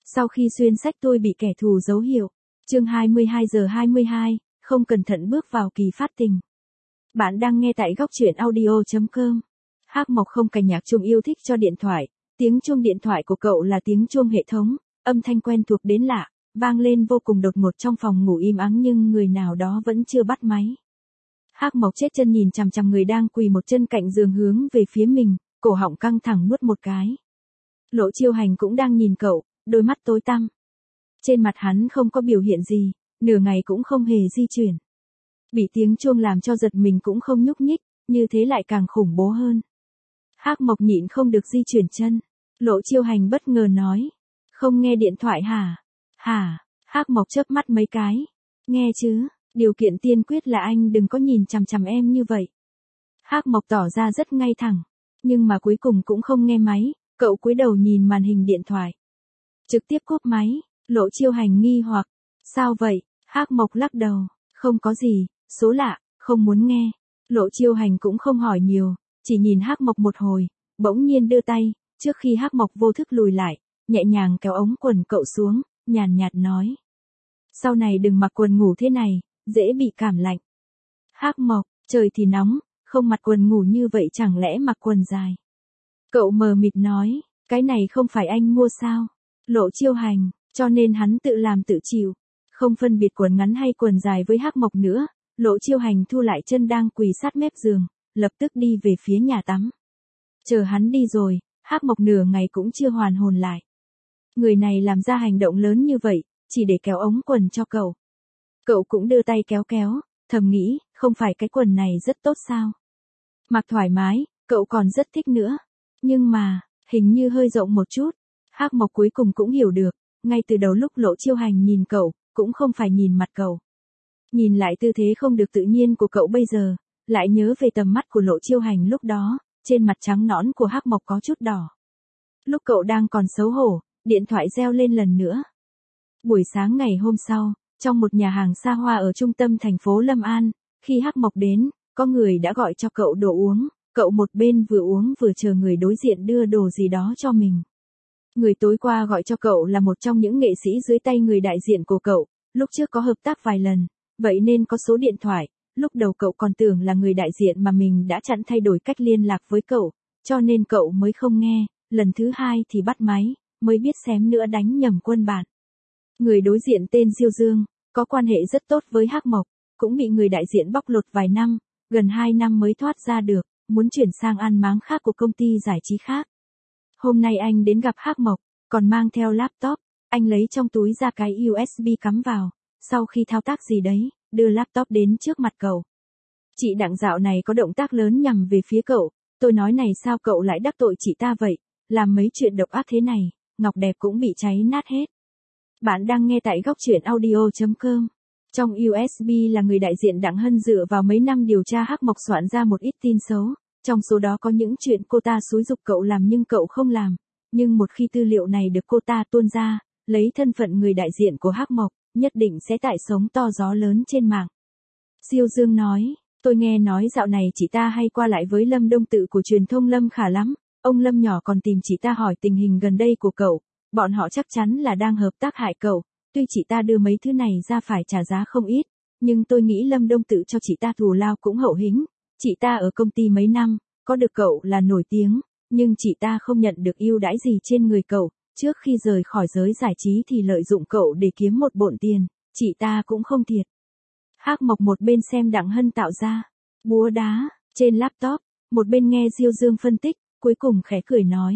Sau khi xuyên sách tôi bị kẻ thù dấu hiệu. Chương 22 giờ 22, không cẩn thận bước vào kỳ phát tình. Bạn đang nghe tại góc truyện audio.com. Hắc Mộc không cài nhạc chuông yêu thích cho điện thoại. Tiếng chuông điện thoại của cậu là tiếng chuông hệ thống, âm thanh quen thuộc đến lạ, vang lên vô cùng đột ngột trong phòng ngủ im ắng nhưng người nào đó vẫn chưa bắt máy. Hắc Mộc chết chân nhìn chằm chằm người đang quỳ một chân cạnh giường hướng về phía mình, cổ họng căng thẳng nuốt một cái. Lộ Chiêu Hành cũng đang nhìn cậu, đôi mắt tối tăm. Trên mặt hắn không có biểu hiện gì, nửa ngày cũng không hề di chuyển. Bị tiếng chuông làm cho giật mình cũng không nhúc nhích, như thế lại càng khủng bố hơn. Hắc Mộc nhịn không được di chuyển chân. Lộ Chiêu Hành bất ngờ nói. Không nghe điện thoại hả? Hả? Hắc Mộc chớp mắt mấy cái. Nghe chứ, điều kiện tiên quyết là anh đừng có nhìn chằm chằm em như vậy. Hắc Mộc tỏ ra rất ngay thẳng, nhưng mà cuối cùng cũng không nghe máy, cậu cúi đầu nhìn màn hình điện thoại. Trực tiếp cúp máy, Lộ Chiêu Hành nghi hoặc. Sao vậy? Hắc Mộc lắc đầu. Không có gì, số lạ, không muốn nghe. Lộ Chiêu Hành cũng không hỏi nhiều, chỉ nhìn Hắc Mộc một hồi, bỗng nhiên đưa tay, trước khi Hắc Mộc vô thức lùi lại, nhẹ nhàng kéo ống quần cậu xuống, nhàn nhạt nói. Sau này đừng mặc quần ngủ thế này, dễ bị cảm lạnh. Hắc Mộc, trời thì nóng, không mặc quần ngủ như vậy chẳng lẽ mặc quần dài. Cậu mờ mịt nói, cái này không phải anh mua sao? Lộ Chiêu Hành, cho nên hắn tự làm tự chịu. Không phân biệt quần ngắn hay quần dài với Hắc Mộc nữa, Lộ Chiêu Hành thu lại chân đang quỳ sát mép giường, lập tức đi về phía nhà tắm. Chờ hắn đi rồi, Hắc Mộc nửa ngày cũng chưa hoàn hồn lại. Người này làm ra hành động lớn như vậy, chỉ để kéo ống quần cho cậu. Cậu cũng đưa tay kéo kéo, thầm nghĩ, không phải cái quần này rất tốt sao? Mặc thoải mái, cậu còn rất thích nữa. Nhưng mà, hình như hơi rộng một chút. Hắc Mộc cuối cùng cũng hiểu được, ngay từ đầu lúc Lộ Chiêu Hành nhìn cậu, cũng không phải nhìn mặt cậu. Nhìn lại tư thế không được tự nhiên của cậu bây giờ, lại nhớ về tầm mắt của Lộ Chiêu Hành lúc đó, trên mặt trắng nõn của Hắc Mộc có chút đỏ. Lúc cậu đang còn xấu hổ, điện thoại reo lên lần nữa. Buổi sáng ngày hôm sau, trong một nhà hàng xa hoa ở trung tâm thành phố Lâm An, khi Hắc Mộc đến, có người đã gọi cho cậu đồ uống, cậu một bên vừa uống vừa chờ người đối diện đưa đồ gì đó cho mình. Người tối qua gọi cho cậu là một trong những nghệ sĩ dưới tay người đại diện của cậu, lúc trước có hợp tác vài lần, vậy nên có số điện thoại, lúc đầu cậu còn tưởng là người đại diện mà mình đã chặn thay đổi cách liên lạc với cậu, cho nên cậu mới không nghe, lần thứ hai thì bắt máy, mới biết xém nữa đánh nhầm quân bạn. Người đối diện tên Diêu Dương, có quan hệ rất tốt với Hắc Mộc, cũng bị người đại diện bóc lột vài năm, gần 2 năm mới thoát ra được, muốn chuyển sang ăn máng khác của công ty giải trí khác. Hôm nay anh đến gặp Hắc Mộc, còn mang theo laptop, anh lấy trong túi ra cái USB cắm vào, sau khi thao tác gì đấy, đưa laptop đến trước mặt cậu. Chị Đặng dạo này có động tác lớn nhằm về phía cậu, tôi nói này sao cậu lại đắc tội chị ta vậy, làm mấy chuyện độc ác thế này, ngọc đẹp cũng bị cháy nát hết. Bạn đang nghe tại góc truyện audio.com. Trong USB là người đại diện Đặng Hân dựa vào mấy năm điều tra Hắc Mộc soạn ra một ít tin xấu, trong số đó có những chuyện cô ta xúi giục cậu làm nhưng cậu không làm, nhưng một khi tư liệu này được cô ta tuôn ra, lấy thân phận người đại diện của Hắc Mộc, nhất định sẽ tại sóng to gió lớn trên mạng. Diêu Dương nói, tôi nghe nói dạo này chị ta hay qua lại với Lâm Đông Tự của truyền thông Lâm Khả lắm, ông Lâm nhỏ còn tìm chị ta hỏi tình hình gần đây của cậu, bọn họ chắc chắn là đang hợp tác hại cậu, tuy chị ta đưa mấy thứ này ra phải trả giá không ít, nhưng tôi nghĩ Lâm Đông Tự cho chị ta thù lao cũng hậu hĩnh, chị ta ở công ty mấy năm, có được cậu là nổi tiếng, nhưng chị ta không nhận được ưu đãi gì trên người cậu, trước khi rời khỏi giới giải trí thì lợi dụng cậu để kiếm một bộn tiền, chị ta cũng không thiệt. Hắc Mộc một bên xem Đặng Hân tạo ra búa đá trên laptop, một bên nghe Diêu Dương phân tích, cuối cùng khẽ cười nói.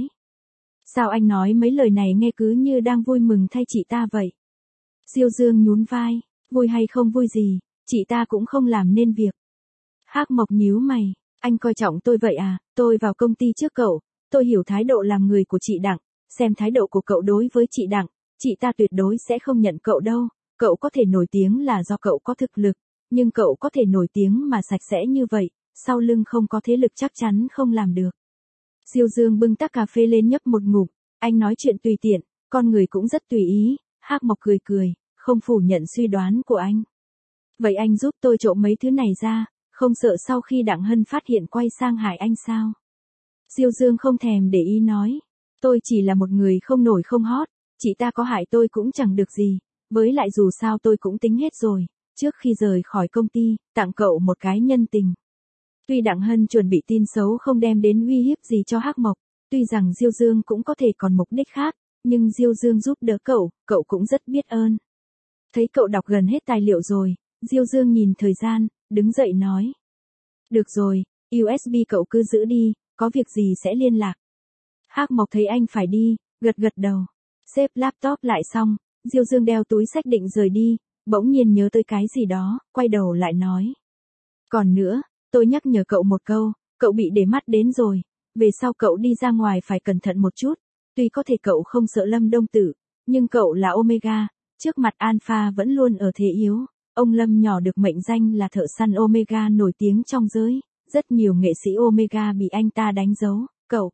Sao anh nói mấy lời này nghe cứ như đang vui mừng thay chị ta vậy? Diêu Dương nhún vai, vui hay không vui gì, chị ta cũng không làm nên việc. Hắc Mộc nhíu mày, anh coi trọng tôi vậy à, tôi vào công ty trước cậu, tôi hiểu thái độ làm người của chị Đặng, xem thái độ của cậu đối với chị Đặng, chị ta tuyệt đối sẽ không nhận cậu đâu, cậu có thể nổi tiếng là do cậu có thực lực, nhưng cậu có thể nổi tiếng mà sạch sẽ như vậy, sau lưng không có thế lực chắc chắn không làm được. Diêu Dương bưng tách cà phê lên nhấp một ngụm, anh nói chuyện tùy tiện, con người cũng rất tùy ý, Hắc Mộc cười cười, không phủ nhận suy đoán của anh. Vậy anh giúp tôi trộm mấy thứ này ra, không sợ sau khi Đặng Hân phát hiện quay sang hại anh sao? Diêu Dương không thèm để ý nói, tôi chỉ là một người không nổi không hót, Chị ta có hại tôi cũng chẳng được gì, với lại dù sao tôi cũng tính hết rồi, trước khi rời khỏi công ty, tặng cậu một cái nhân tình. Tuy Đặng Hân chuẩn bị tin xấu không đem đến uy hiếp gì cho Hắc Mộc, tuy rằng Diêu Dương cũng có thể còn mục đích khác, nhưng Diêu Dương giúp đỡ cậu cũng rất biết ơn. Thấy cậu đọc gần hết tài liệu rồi, Diêu Dương nhìn thời gian, đứng dậy nói. Được rồi, USB cậu cứ giữ đi, có việc gì sẽ liên lạc. Hắc Mộc thấy anh phải đi, gật gật đầu. Xếp laptop lại xong, Diêu Dương đeo túi xách định rời đi, bỗng nhiên nhớ tới cái gì đó, quay đầu lại nói. Còn nữa, tôi nhắc nhở cậu một câu, cậu bị để mắt đến rồi, về sau cậu đi ra ngoài phải cẩn thận một chút, tuy có thể cậu không sợ Lâm Đông Tử, nhưng cậu là Omega, trước mặt Alpha vẫn luôn ở thế yếu, ông Lâm nhỏ được mệnh danh là thợ săn Omega nổi tiếng trong giới, rất nhiều nghệ sĩ Omega bị anh ta đánh dấu, cậu.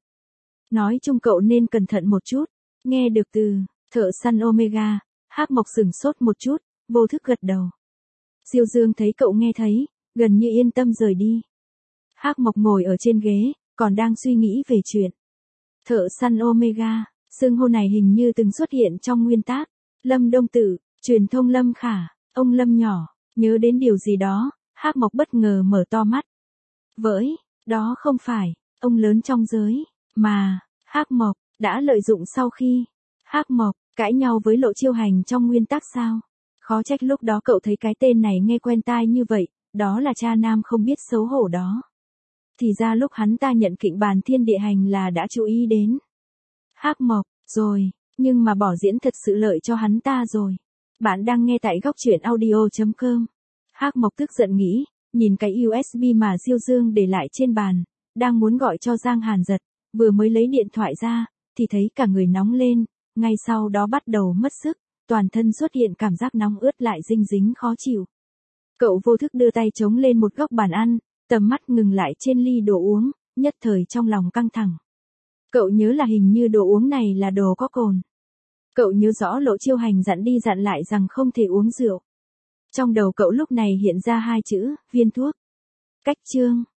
Nói chung cậu nên cẩn thận một chút, nghe được từ thợ săn Omega, Hắc Mộc sửng sốt một chút, vô thức gật đầu. Diêu Dương thấy cậu nghe thấy, gần như yên tâm rời đi. Hắc Mộc ngồi ở trên ghế, còn đang suy nghĩ về chuyện. Thợ săn Omega, xưng hô này hình như từng xuất hiện trong nguyên tác. Lâm Đông Tử, truyền thông Lâm Khả, ông Lâm nhỏ, nhớ đến điều gì đó, Hắc Mộc bất ngờ mở to mắt. Với, đó không phải, ông lớn trong giới, mà, Hắc Mộc, đã lợi dụng sau khi, Hắc Mộc, cãi nhau với Lộ Chiêu Hành trong nguyên tác sao? Khó trách lúc đó cậu thấy cái tên này nghe quen tai như vậy, đó là cha nam không biết xấu hổ đó. Thì ra lúc hắn ta nhận Kịnh Bàn Thiên Địa Hành là đã chú ý đến. Hắc Mộc, rồi, nhưng mà bỏ diễn thật sự lợi cho hắn ta rồi. Bạn đang nghe tại góc truyện audio.com. Hắc Mộc tức giận nghĩ, nhìn cái USB mà Diêu Dương để lại trên bàn, đang muốn gọi cho Giang Hàn Giật, vừa mới lấy điện thoại ra, thì thấy cả người nóng lên, ngay sau đó bắt đầu mất sức, toàn thân xuất hiện cảm giác nóng ướt lại dinh dính khó chịu. Cậu vô thức đưa tay chống lên một góc bàn ăn, tầm mắt ngừng lại trên ly đồ uống, nhất thời trong lòng căng thẳng. Cậu nhớ là hình như đồ uống này là đồ có cồn. Cậu nhớ rõ Lộ Chiêu Hành dặn đi dặn lại rằng không thể uống rượu. Trong đầu cậu lúc này hiện ra hai chữ, viên thuốc. Cách chương.